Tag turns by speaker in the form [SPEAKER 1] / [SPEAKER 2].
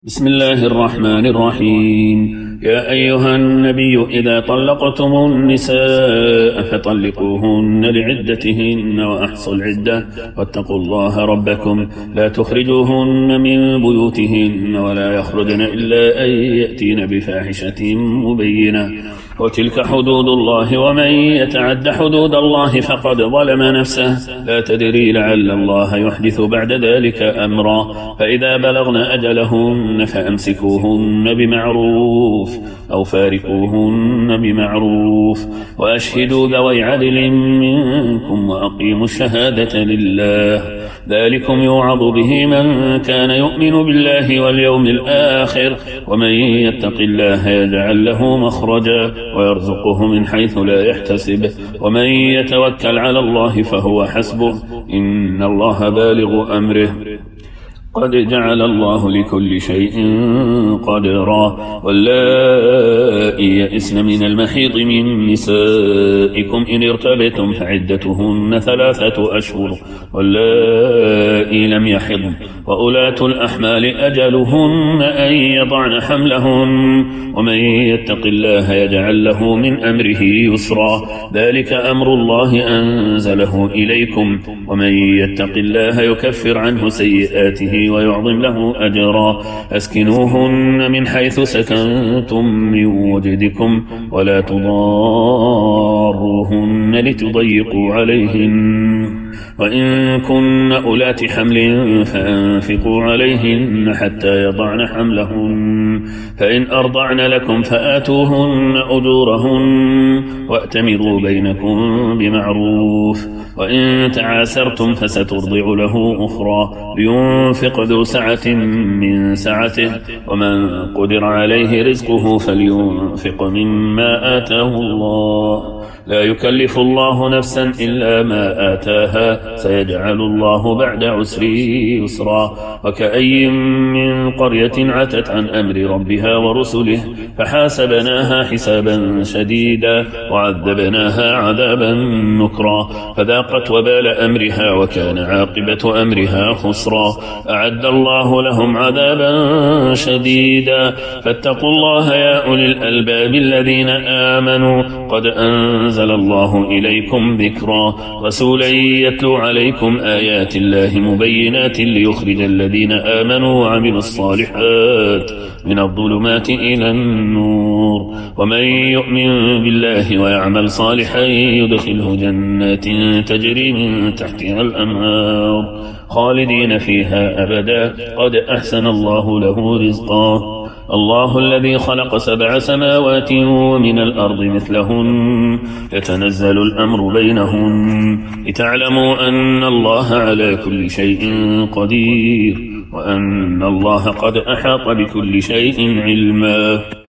[SPEAKER 1] بسم الله الرحمن الرحيم. يا أيها النبي إذا طلقتم النساء فطلقوهن لعدتهن وأحصوا العدة واتقوا الله ربكم لا تخرجوهن من بيوتهن ولا يخرجن إلا أن يأتين بفاحشة مبينة وتلك حدود الله ومن يتعد حدود الله فقد ظلم نفسه لا تدري لعل الله يحدث بعد ذلك أمرا. فإذا بلغن أجلهن فأمسكوهن بمعروف أو فارقوهن بمعروف وأشهدوا ذوي عدل منكم وأقيموا الشهادة لله ذلكم يوعظ به من كان يؤمن بالله واليوم الآخر ومن يتق الله يجعل له مخرجا ويرزقه من حيث لا يحتسب ومن يتوكل على الله فهو حسبه إن الله بالغ أمره قد جعل الله لكل شيء قدرا. واللائي يئسن من المحيض من نسائكم إن ارتبتم فعدتهن 3 أشهر واللائي لم يحضن وأولاة الأحمال أجلهن أن يضعن حملهن ومن يتق الله يجعل له من أمره يسرا ذلك أمر الله أنزله إليكم ومن يتق الله يكفر عنه سيئاته ويعظم له أجرا. أسكنوهن من حيث سكنتم من وجدكم ولا تضاروهن لتضيقوا عليهن وإن كن أولات حمل فأنفقوا عليهن حتى يضعن حملهن فإن أرضعن لكم فآتوهن أجورهن وأتمروا بينكم بمعروف وإن تعاسرتم فسترضع له أخرى لينفق ذو سعة من سعته ومن قدر عليه رزقه فلينفق مما آتاه الله لا يكلف الله نفسا إلا ما آتاها سيجعل الله بعد عسر يسرا. وكأي من قرية عتت عن أمر ربها ورسله فحاسبناها حسابا شديدا وعذبناها عذابا نكرا فذاقت وبال أمرها وكان عاقبة أمرها خسرا. أعد الله لهم عذابا شديدا فاتقوا الله يا أولي الألباب الذين آمنوا قد أنزل الله إليكم ذكرا رسولا يتلو عليكم آيات الله مبينات ليخرج الذين آمنوا وعملوا الصالحات من الظلمات إلى النور ومن يؤمن بالله ويعمل صالحا يدخله جنات تجري من تحتها الأنهار خالدين فيها أبدا قد أحسن الله له رزقا. الله الذي خلق 7 سماوات ومن الأرض مثلهن يتنزل الأمر بينهن لتعلموا أن الله على كل شيء قدير وأن الله قد أحاط بكل شيء علما.